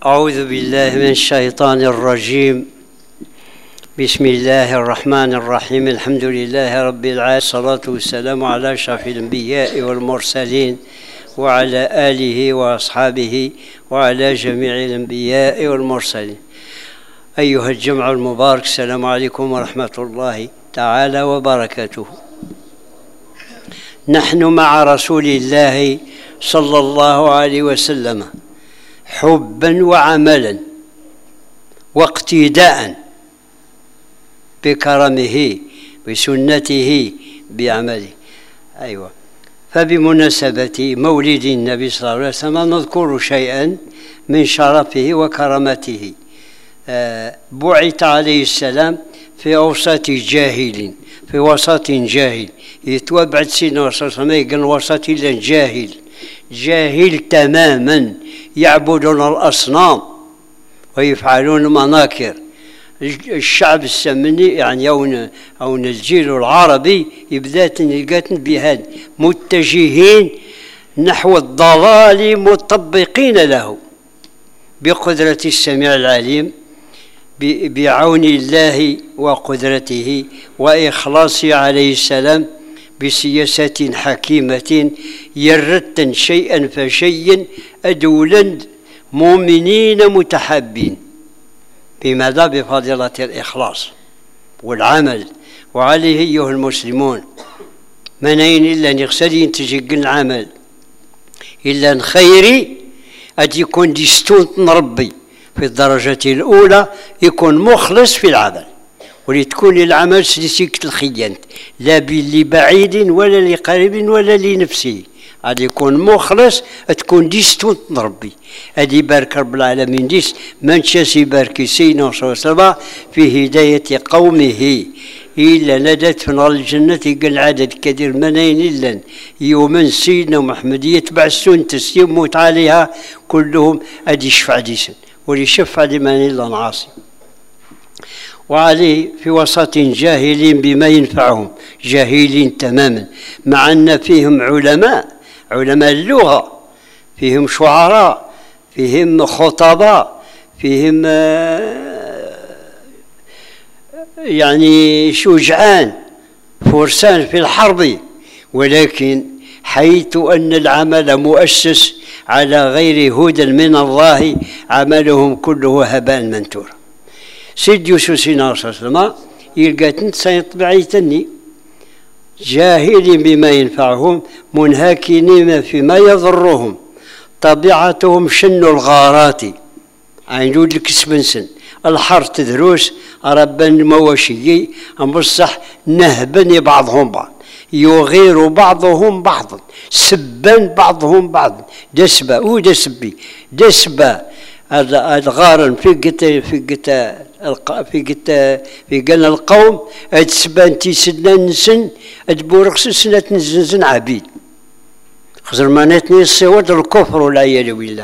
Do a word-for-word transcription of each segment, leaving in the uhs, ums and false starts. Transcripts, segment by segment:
أعوذ بالله من الشيطان الرجيم. بسم الله الرحمن الرحيم. الحمد لله رب العالمين، الصلاة والسلام على أشرف الأنبياء والمرسلين وعلى آله وأصحابه وعلى جميع الأنبياء والمرسلين. أيها الجمع المبارك، السلام عليكم ورحمة الله تعالى وبركاته. نحن مع رسول الله صلى الله عليه وسلم حبا وعملا واقتداء بكرمه بسنته بعمله. أيوة. فبمناسبة مولد النبي صلى الله عليه وسلم نذكر شيئا من شرفه وكرامته. آه بعث عليه السلام في أوسط جاهل، في وسط جاهل. يتوبع سيدنا الرسول صلى الله عليه وسلم وسط إلا جاهل، جاهل تماما، يعبدون الأصنام ويفعلون مناكر. الشعب السمني يعني أو أو الجيل العربي يبدأ لقات بهذا متجهين نحو الضلال مطبقين له بقدرة السميع العليم، بعون الله وقدرته وإخلاصه عليه السلام، بسياسة حكيمة يرتا شيئا فشيئا أدولا مؤمنين متحابين. بماذا؟ بفضيلة الإخلاص والعمل. وعليه أيها المسلمون منين إلا نغسل ينتجق العمل إلا خيري أدي يكون ديستون ربي في الدرجة الأولى، يكون مخلص في العمل، ولتكون العمل سلسلة الخيانة، لا باللي بعيد ولا لقريب ولا لنفسه. غادي يكون مخلص، تكون ديستون ربي. هادي بارك رب العالمين ديس من شاس يبارك سيدنا صلى الله عليه وسلم في هداية قومه إلا ندت في نار الجنة. قال عدد كثير منين إلا يومن سيدنا محمد يتبع السنة يموت عليها كلهم أدي يشفع ديسن ولي شفع لمن إلا عاصي. وعليه في وسط جاهلين بما ينفعهم، جاهلين تماما، مع أن فيهم علماء، علماء اللغة، فيهم شعراء، فيهم خطباء، فيهم يعني شجعان فرسان في الحرب، ولكن حيث أن العمل مؤسس على غير هدى من الله عملهم كله هباء منثورا. سيد يوسف سيدنا صلى الله عليه وسلم يلقى سيطبعي تني جاهل بما ينفعهم منهكين فيما يضرهم، طبيعتهم شن الغارات عينود الكسبنسن الحرث دروس ربا مواشي بصح نهبن بعضهم بعض، يغير بعضهم بعضا، سبا بعضهم بعضا، دسبة ودسبي دسبة الغارن في قتا في قتا في قتا في قنا القوم ادسبان تيسدنا نسن ادبورقس سنة نزنزن عبيد خزر مانتني الصوت الكفر والعياذ بالله.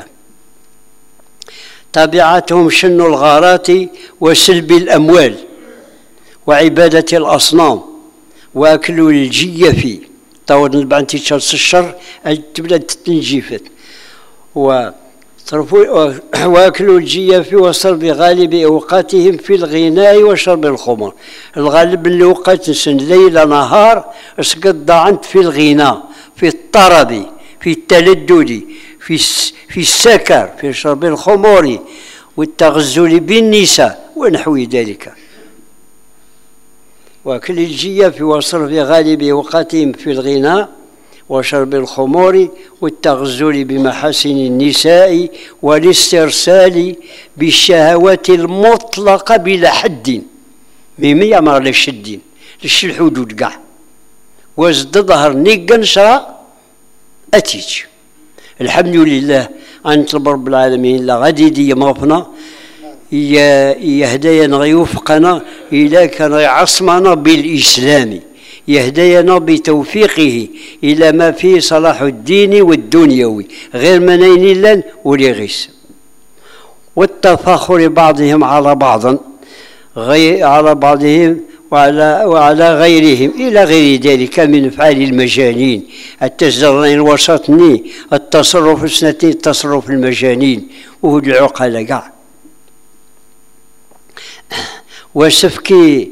طبيعتهم شن الغارات وسلب الأموال وعبادة الأصنام وأكل الجيف. طور نبعن تيشرس الشر تبدا تنجيفت و واكلوا الجيف وشرب غالب اوقاتهم في الغناء وشرب الخمر. الغالب اللي وقت سن ليل نهار اسقط ضعنت في الغناء، في الطرب، في التلدد، في في السكر، في شرب الخمور والتغزل بالنساء ونحو ذلك. واكل الجيف وشرب غالب اوقاتهم في الغناء وشرب الخمور والتغزل بمحاسن النساء والاسترسال بالشهوات المطلقة بلا حد. ميمي أمر للشدين لش الحدود قاع وزد ظهر نيقا نشرا أتيج. الحمد لله أنت رب العالمين لا غادي دي مغفنا يهدينا غيوفقنا إلى كان يعصمنا بالإسلام، يهدينا بتوفيقه إلى ما فيه صلاح الدين والدنيوي غير منين لن ولغيس. والتفاخر بعضهم على بعض غير على بعضهم وعلى, وعلى غيرهم إلى غير ذلك من أفعال المجانين. التزرين الوسطني التصرف السنتي التصرف المجانين وهو العقلاء كاع وسفكي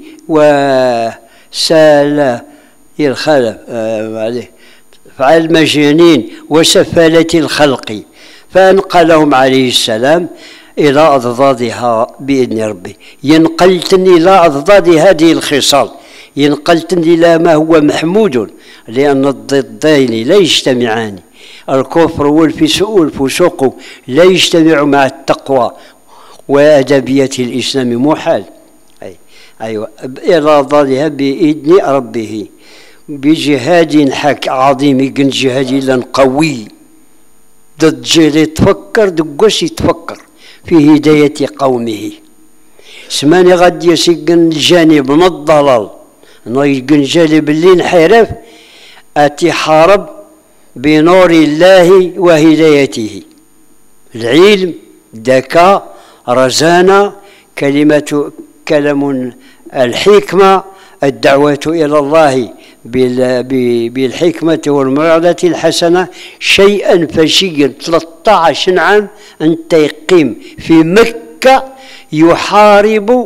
وسال الخلف عليه أفعال المجانين وسفالة الخلق، فأنقلهم عليه السلام إلى أضدادها بإذن ربي. ينقلتني إلى أضداد هذه الخصال، ينقلتني إلى ما هو محمود، لأن الضدين لا يجتمعان. الكفر والفسوق لا يجتمع مع التقوى وأدبية الإسلام محال. أي أيوة إلى أضدادها بإذن ربه بجهاد حك عظيم، كن جهاد قوي ضد جيل تفكر دقوس يتفكر في هداية قومه. سماني غادي يسجن الجانب من الضلال نيجن جانب اللي انحرف أتي حارب بنور الله وهدايته، العلم، ذكاء، رزانة، كلمة كلام الحكمة، الدعوة إلى الله بالحكمة والموعظة الحسنة شيئا فشيئا. ثلاثة عشر عام أنت يقيم في مكة يحارب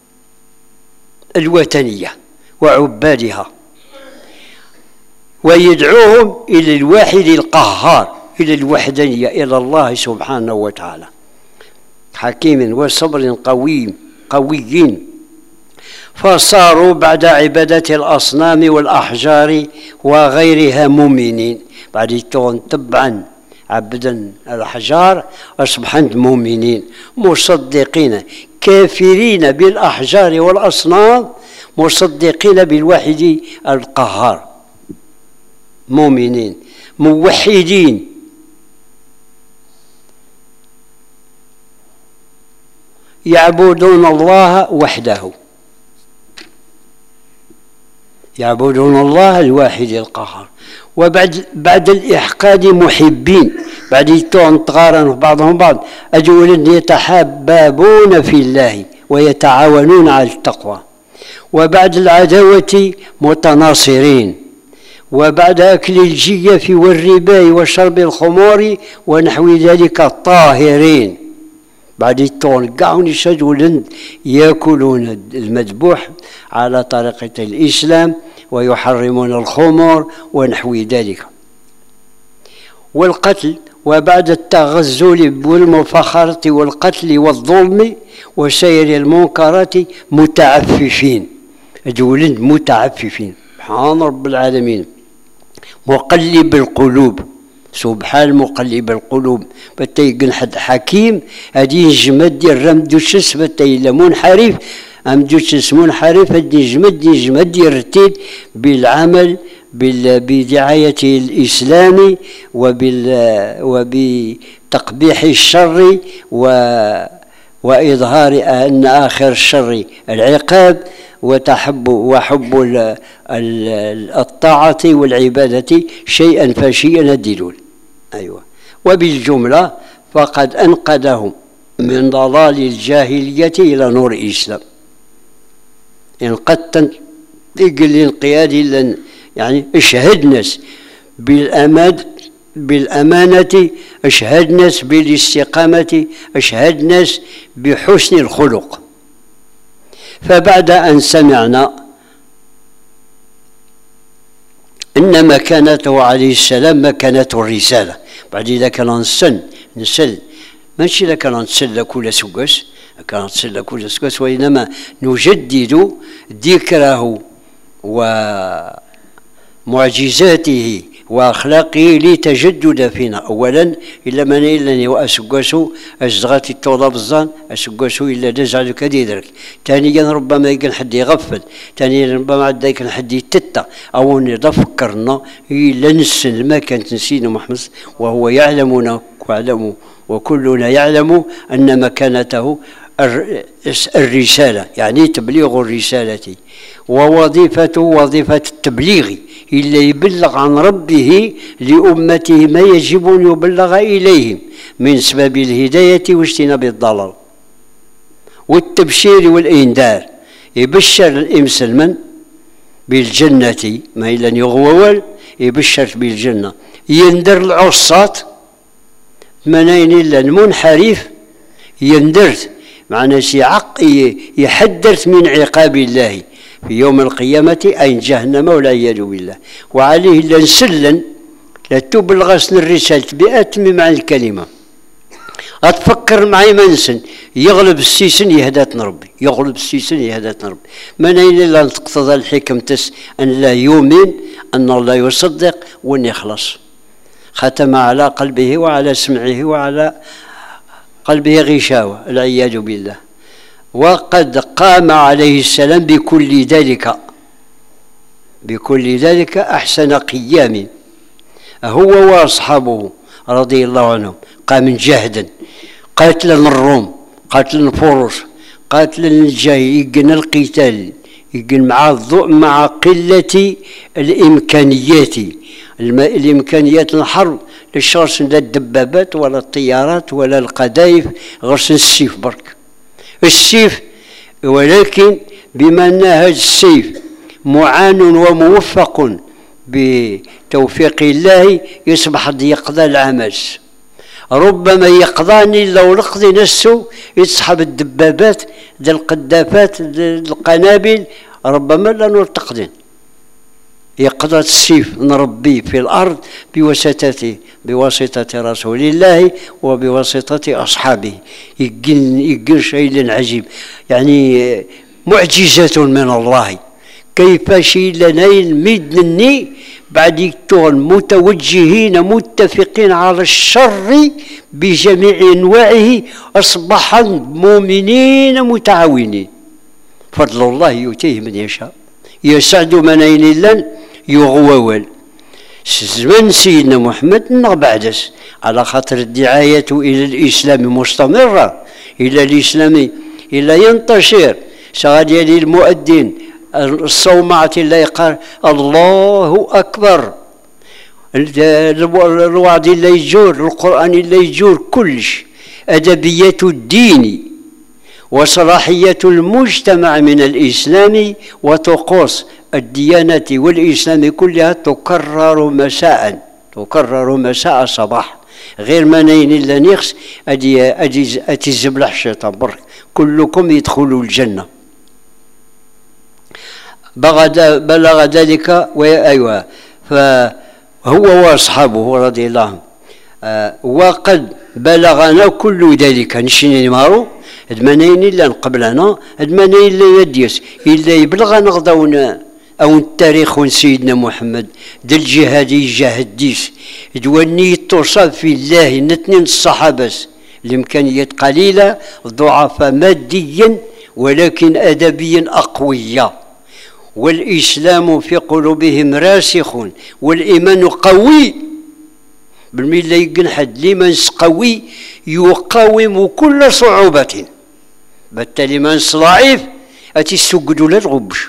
الوثنية وعبادها ويدعوهم إلى الواحد القهار، إلى الوحدانية، إلى الله سبحانه وتعالى. حكيم وصبر قوي قويين. فصاروا بعد عبادة الأصنام والأحجار وغيرها مؤمنين. بعد يتون تبعا عبدا الأحجار أصبحوا مؤمنين مصدقين، كافرين بالأحجار والأصنام مصدقين بالواحد القهار، مؤمنين موحدين. يعبدون الله وحده، يعبدون الله الواحد القهار. وبعد بعد الإحقاد محبين، بعد يتون تقارن بعضهم بعض، أجول يتحابون في الله ويتعاونون على التقوى. وبعد العداوة متناصرين. وبعد أكل الجيف والربا وشرب الخمور ونحو ذلك طاهرين. بعد يتون قاعون يشجعون يأكلون المذبوح على طريقة الإسلام ويحرمون الخمر ونحو ذلك. والقتل، وبعد التغزل والمفاخرة والقتل والظلم وسير المنكرات متعففين. أجولن متعففين. سبحان رب العالمين مقلب القلوب، سبحان مقلب القلوب. بتيقن حد حكيم هذه جمد ديال رمد الشس بتيلا منحرف أم دوتشس منحرف هذه جمد جمد يرتيد بالعمل بدعاية الإسلام وبال وبتقبيح الشر و وإظهار أن آخر الشر العقاب وتحب وحب الطاعة والعبادة شيئا فشيئا الدلول. أيوة. وبالجملة فقد أنقذهم من ضلال الجاهلية إلى نور الإسلام. انقذت الانقياد يعني اشهد ناس بالأمان بالأمانة، اشهد ناس بالاستقامة، اشهد ناس بحسن الخلق. فبعد أن سمعنا أن مكانته عليه السلام مكانة الرسالة، بعد إذا كان نسن نسل ماشي إذا كان نتسلى كل سكاس، كان نتسلى كل سكاس، وإنما نجدد ذكره ومعجزاته وأخلاقه لتجدد فينا. أولا إلا من إلا وأسقاسو أزغات الطلاب الظان أسقاسو إلا دزع كديدرك. ثانيا ربما يكون حد يغفل، ثانيا ربما عدا يكون حد يتتا أو نفكرنا إلا نسن ما كانت نسينا محمد وهو يعلمنا ويعلم وكلنا يعلم أن مكانته الرسالة، يعني تبليغ الرسالة، ووظيفته وظيفة التبليغ إلا يبلغ عن ربه لأمته ما يجب أن يبلغ إليهم من سبب الهداية واجتناب الضلال والتبشير والإنذار. يبشر المسلمين بالجنة، ما إلا يغوول يبشر بالجنة. يندر العصاة منين إلا المنحرف يندرت معناه شي عق يحدرت من عقاب الله في يوم القيامة أين جهنم والعياذ بالله. وعليه إلا نسلن لا تبلغ الرسالة بأتم معنى الكلمة. أتفكر معي منسن يغلب السيسن يهداتنا ربي، يغلب السيسن يهداتنا ربي. من أين لا تقتضى الحكم تس أن لا يؤمن، أن الله يصدق وأن يخلص. ختم على قلبه وعلى سمعه وعلى قلبه غشاوة العياذ بالله. وقد قام عليه السلام بكل ذلك، بكل ذلك أحسن قيام هو وأصحابه رضي الله عنهم. قام جهدا، قاتلا الروم، قاتلا الفرس، قاتلا الجاي، يقن القتال، يقن مع الضوء مع قلة الإمكانيات. الإمكانيات الحرب للشخص لا الدبابات ولا الطيارات ولا القذائف، غرس السيف برك السيف. ولكن بما أن هذا السيف معان وموفق بتوفيق الله يصبح يقضى العمل. ربما يقضاني لو لقضي نفسه يسحب الدبابات ذا القذافات ذا القنابل، ربما لا نرتقدن. يقضى السيف نربيه في الأرض بواسطته، بواسطة رسول الله وبواسطة أصحابه. يقل يقل شيء عجيب، يعني معجزة من الله. كيف شيء لنا المدني بعد يكون متوجهين متفقين على الشر بجميع أنواعه، أصبح مؤمنين متعاونين. فضل الله يؤتيه من يشاء، يسعد من أين إلا يغوول. زمن سيدنا محمد بعدس على خاطر الدعاية إلى الإسلام مستمرة، إلى الإسلام إلى ينتشر. شغال المؤذن الصومعة اللي يقال الله أكبر، الوعد اللي يجور، القرآن اللي يجور، كلش أدبية الدين وصلاحية المجتمع من الإسلام وطقوس الديانة والإسلام كلها تكرر مساء، تكرر مساء صباح. غير ما نين إلا نيخس أدي أدي أتزبلح الشيطان برك، كلكم يدخلوا الجنة. بلغ ذلك وأيوه فهو وأصحابه رضي الله عنهم. آه وقد بلغنا كل ذلك نشيني مارو ادمانين إلا قبلنا، ادمانين إلا يديس إلا يبلغ نغضونا أو التاريخ سيدنا محمد ذا الجهاد يجاهد ديس دواني توصف في الله نتنين الصحابة الإمكانيات قليلة، ضعفاء ماديا ولكن أدبيا أقوياء، والإسلام في قلوبهم راسخ والإيمان قوي. بالملة يقن حد الإيمان قوي يقاوم كل صعوبة، بالتالي من ضعيف أتي السجد للغبش.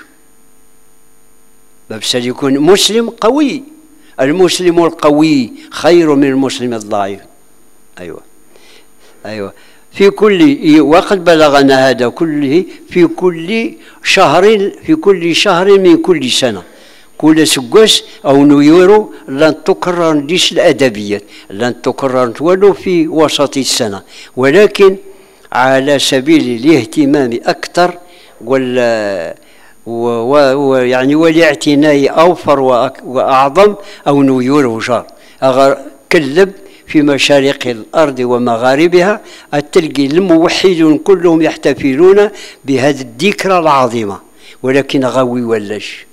بس يكون مسلم قوي، المسلم القوي خير من المسلم الضعيف. أيوة أيوة في كل وقد بلغنا هذا كله في كل شهر، في كل شهر من كل سنة، كل سقوس أو نيورو لن تكرر ديش الأدبيات، لن تكرر ولو في وسط السنة، ولكن على سبيل الاهتمام أكثر وال ويعني والاعتناء أوفر وأعظم أو نيورو شهر كلب في مشارق الأرض ومغاربها. التلقي الموحدون كلهم يحتفلون بهذه الذكرى العظيمة، ولكن غاوي ولاش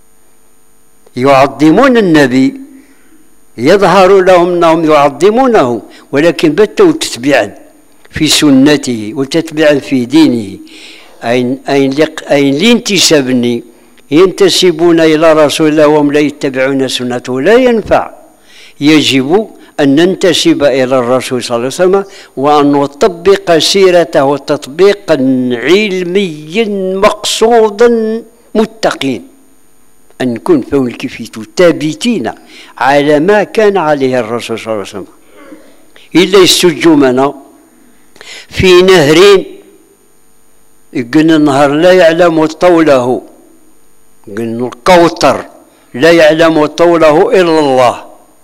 يعظمون النبي، يظهر لهم أنهم يعظمونه، ولكن بتوا تتبعا في سنته وتتبعا في دينه. أين أين أين الانتسابني ينتسبون إلى رسول الله وهم لا يتبعون سنته لا ينفع. يجب أن ننتسب إلى الرسول صلى الله عليه وسلم وأن نطبق سيرته تطبيقا علميا مقصودا متقين، أن نكون فهم كيفية ثابتين على ما كان عليه الرسول صلى الله عليه وسلم. إلا يستجمنا في نهر يقول النهر لا يعلم طوله، يقول القوطر لا يعلم طوله إلا الله،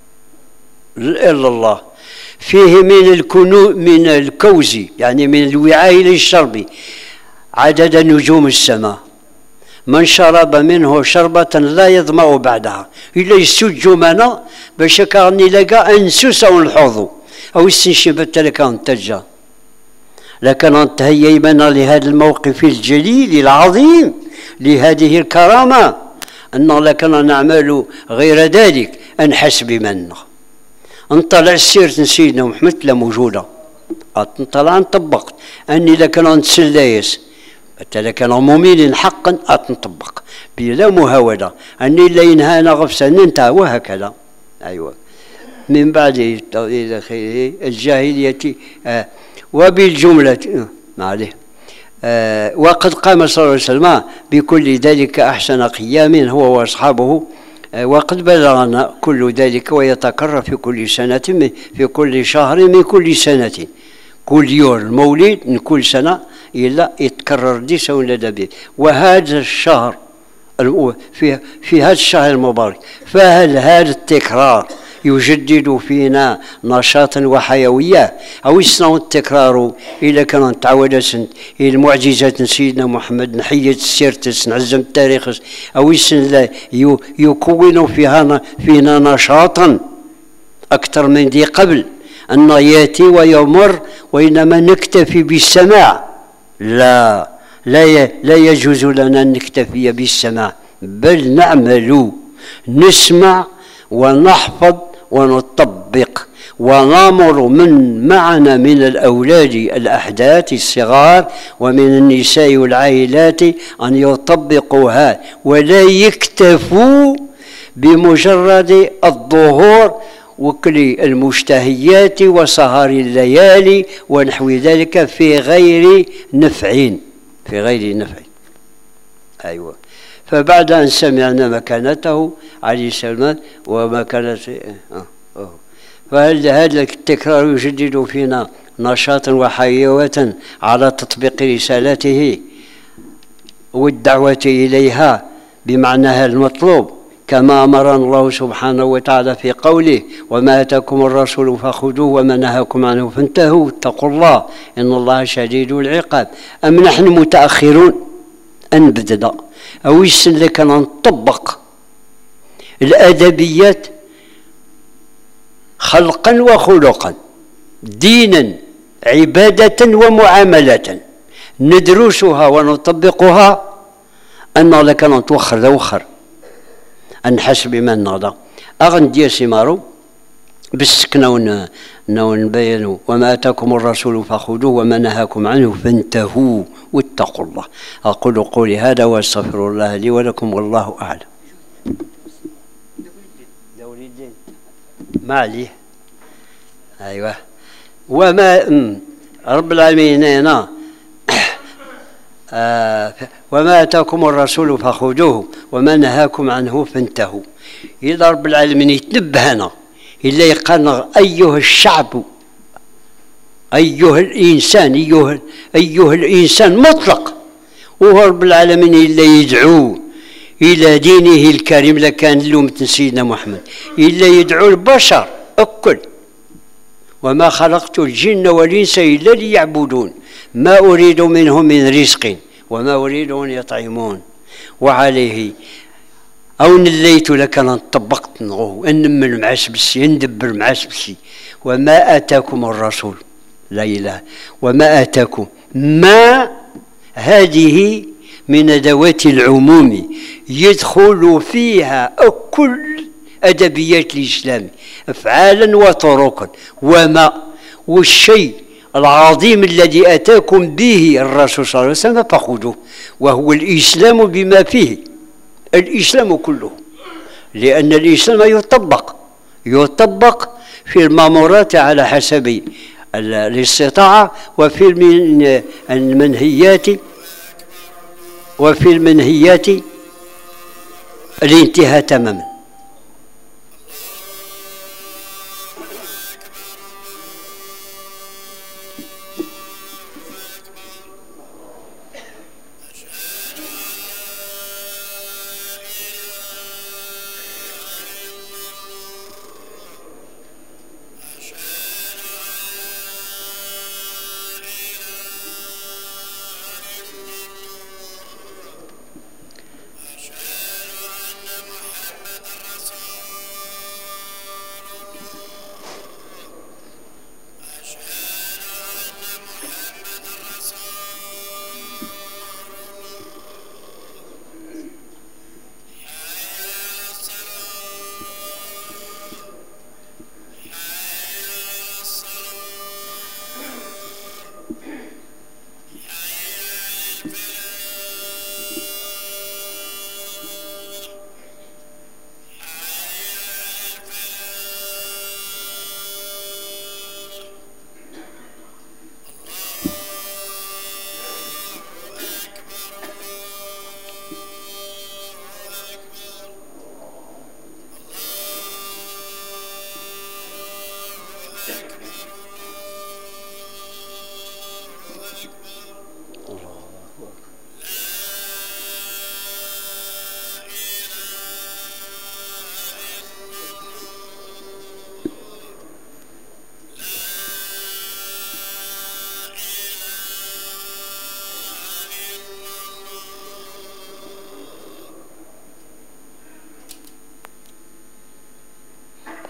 إلا الله. فيه من الكنو من الكوز، يعني من الوعاء للشرب، عدد نجوم السماء. من شرب منه شربة لا يظمأ بعدها، إلا يسجو منا باش كاني لقى أنسوس أو الحوض أو استنشبت لك أنتجا. لكن أنت هيمنا لهذا الموقف الجليل العظيم، لهذه الكرامة، أن لكن نعمل غير ذلك أنحس بمنا. انطلع سيرة سيدنا محمد لا موجودة، انطلع نطبق أني لكن نتسلايس حتى لكن مؤمن حقا أتنطبق بلا مهاودة، أني لا ينهانا غفصة ننتهى وهكذا. أيوة. من بعد إلى خيره الجاهلية. آه وبالجملة آه ما عليه. آه وقد قام صلى الله عليه وسلم بكل ذلك أحسن قيام هو وأصحابه، آه وقد بلغنا كل ذلك ويتكرر في كل سنة، في كل شهر من كل سنة، كل يوم المولد من كل سنة إلا يتكرر ديسا ولا دبي. وهذا الشهر في في هذا الشهر المبارك، فهل هذا التكرار يجدد فينا نشاطا وحيوية، أو يصنع التكرار إذا كان تعود سنت المعجزة سيدنا محمد نحية السيرتس نعزم التاريخ، أو يكون فيها فينا نشاطا أكثر من ذي قبل أن يأتي ويمر، وإنما نكتفي بالسماع. لا لا لا يجوز لنا أن نكتفي بالسماع، بل نعمل، نسمع ونحفظ ونطبق، ونامر من معنا من الأولاد الأحداث الصغار ومن النساء والعائلات أن يطبقوها، ولا يكتفوا بمجرد الظهور وكل المشتهيات وسهر الليالي ونحو ذلك في غير نفع، في غير نفع. أيوة. فبعد أن سمعنا مكانته عليه السلام ومكانة آه. آه. فهل هذا التكرار يجدد فينا نشاطا وحيوة على تطبيق رسالته والدعوة إليها بمعناها المطلوب، كما أمرنا الله سبحانه وتعالى في قوله: وما أتاكم الرسول فخذوه وما نهاكم عنه فانتهوا اتقوا الله إن الله شديد العقاب. أم نحن متأخرون أن بدنا أو يسن لك أن نطبق الأدبيات خلقا وخلقا، دينا عبادة ومعاملة، ندرسها ونطبقها، أن لك أن توخر ذا وخر أن حسب ما نغضى أغن دي سمارو بالسكنة ونبينوا: وما أتاكم الرسول فخذوه وما نهاكم عنه فانتهوا واتقوا الله. أقول قولي هذا وأستغفر الله لي ولكم والله أعلم. ما عليه. أيوة. وما رب العالمين هنا آه وما أتاكم الرسول فخذوه وما نهاكم عنه فانتهوا. إذا رب العالمين يتنبهنا إلا يقال: أيها الشعب، أيها الإنسان، أيها, أيها الإنسان مطلق. وهو رب العالمين إلا يدعو إلى دينه الكريم لكان لهم سيدنا محمد، إلا يدعو البشر الكل: وما خلقت الجن والإنس إلا ليعبدون ما أريد منهم من رزق وما أريد أن يطعمون. وعليه أو نليت لك أن طبقت نغوه أنمل معاش بسي ندبر معاش بسي. وما آتاكم الرسول، لا إله، وما آتاكم، ما هذه من أدوات العموم يدخل فيها كل أدبيات الإسلام أفعالا وطرقا. وما والشيء العظيم الذي أتاكم به الرسول صلى الله عليه وسلم فخذوه، وهو الإسلام بما فيه، الإسلام كله، لأن الإسلام يطبق يطبق في المأمورات على حسب الاستطاعة، وفي المنهيات وفي المنهيات الانتهاء تماما.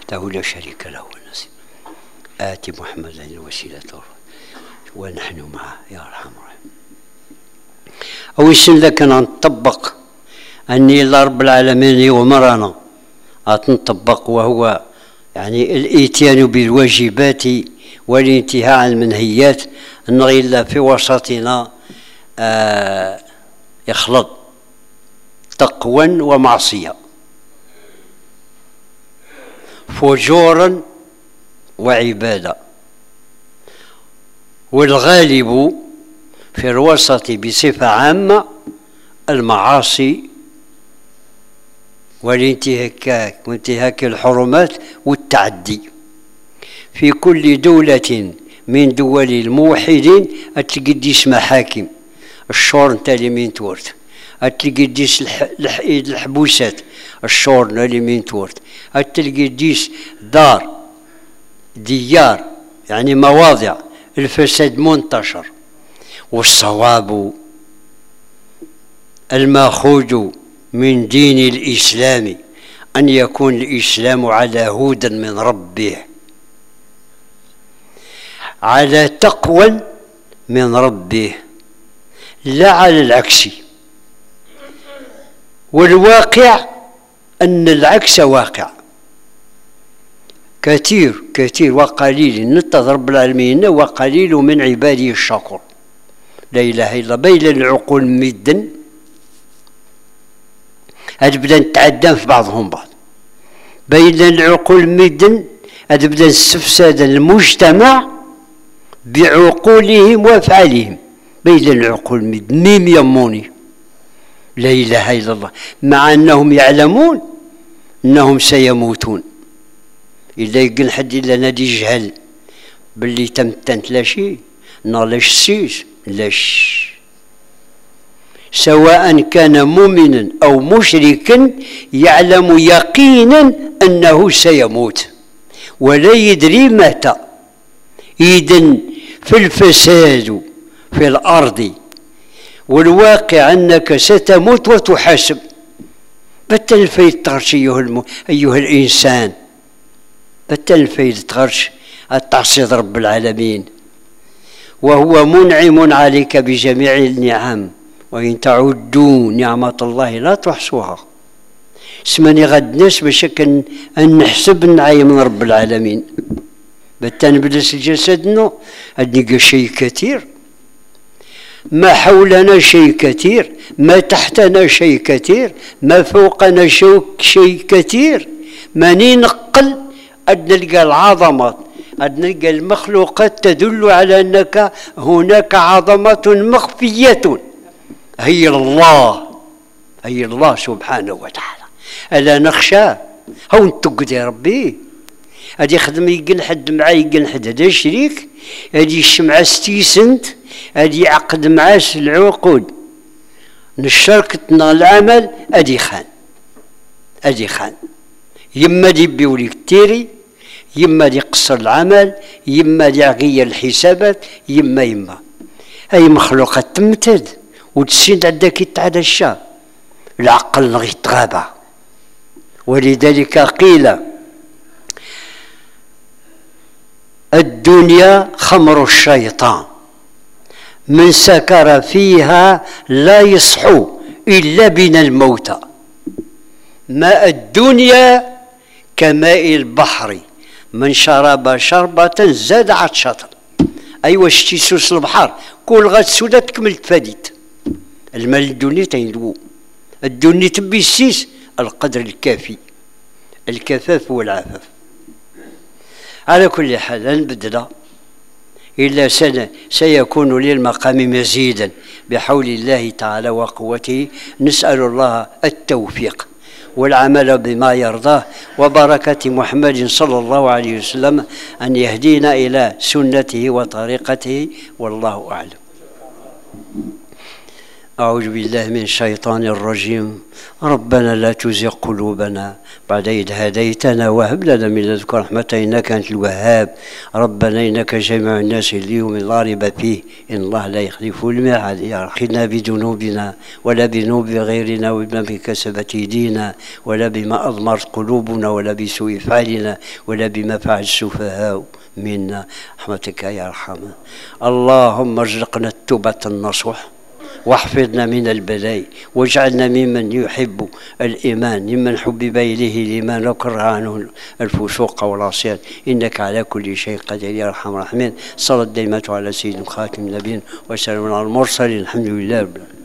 له لا شريك له النصيب. آتي محمدا الوسيلة ونحن معه يا أرحم الراحمين. أو يسن لك أن نطبق أني الله رب العالمين يغمرنا نطبق، وهو يعني الإتيان بالواجبات والانتهاء عن المنهيات، أن إلا في وسطنا آه يخلط تقوى ومعصية، فجورا وعبادة. والغالب في الوسط بصفة عامة المعاصي والانتهاك وانتهاك الحرمات والتعدي. في كل دولة من دول الموحدين أتلقى ديس محاكم الشور نتا اللي من تورت، أتلقى ديس الحبوسات الشور اللي من تورت، أتلقى ديس دار ديار يعني مواضع الفساد منتشر. والصواب الماخوذ من دين الإسلام أن يكون الإسلام على هدى من ربه، على تقوى من ربه، لا على العكس. والواقع أن العكس واقع كثير كثير وقليل نتظر رب العالمين وقليل من عباده الشكور. لا إله إلا الله. بين العقول مدا هاد بدا نتعدى في بعضهم بعض، بين العقول مدا هاد بدا استفساد المجتمع بعقولهم وافعالهم. بين العقول مدا ميم يموني لا إله إلا الله، مع أنهم يعلمون أنهم سيموتون. إلا يقول حد إلا نادي جهل باللي تمتنت لا شيء نالاش سيس لاش، سواء كان مؤمنا أو مشركا يعلم يقينا أنه سيموت ولا يدري متى. إذن في الفساد في الأرض والواقع أنك ستموت وتحاسب. بتل فايد تغرش أيها, الم... أيها الإنسان، بتل فايد تغرش التعصيد رب العالمين، وهو منعم عليك بجميع النعم، وإن تعدوا نعمة الله لا تحصوها. سماني غد ناس باش أن نحسب النعيم من رب العالمين. بتان بلس جسدنا أدني شيء كثير، ما حولنا شيء كثير، ما تحتنا شيء كثير، ما فوقنا شيء كثير. ما ننقل أد نلقى العظمات، أد نلقى المخلوقات تدل على أنك هناك عظمة مخفية هي الله، هي الله سبحانه وتعالى. ألا نخشى هو نتقد يا ربي. هادي يخدم يقل حد معاه يقل حد هذا شريك، هادي الشمعة ستيسنت، هادي يعقد معاه العقود نشاركتنا العمل. هادي خان هادي خان يما دي بيوليك تيري، يما دي قصر العمل، يما دي يغير الحسابات، يما يما هاي مخلوقات تمتد وتسيد عندك يتعدى الشا العقل غي تغابى. ولذلك قيل الدنيا خمر الشيطان من سكر فيها لا يصحو إلا بنا الموتى. ماء الدنيا كماء البحر من شرب شربة زاد عطشة. أيوا شتي سوس البحر كل غاد سودا تكمل تفاديت. المال الدنيا تيندو الدنيا تبي السيس القدر الكافي، الكفاف والعفاف. على كل حال نبدل إلا سنة سيكون للمقام مزيدا بحول الله تعالى وقوته. نسأل الله التوفيق والعمل بما يرضاه وبركة محمد صلى الله عليه وسلم أن يهدينا إلى سنته وطريقته، والله أعلم. أعوذ بالله من الشيطان الرجيم. ربنا لا تزغ قلوبنا بعد إذ هديتنا وهب لنا من لدنك رحمة إنك أنت الوهاب. ربنا إنك جامع الناس ليوم لا ريب فيه إن الله لا يخلف الميعاد. يا رحمنا بذنوبنا ولا بذنوب غيرنا وبما بكسبت أيدينا ولا بما أضمرت قلوبنا ولا بسوء فعلنا ولا بما فعل السفهاء منا رحمتك يا أرحم. اللهم ارزقنا التوبة النصوح واحفظنا من البلاء واجعلنا ممن يحب الإيمان ممن حبب إليه الإيمان وكره عنه الفسوق والعصيان إنك على كل شيء قدير يا أرحم الراحمين. صلى الدائمة على سيدنا خاتم النبيين وسلام على المرسلين الحمد لله رب العالمين.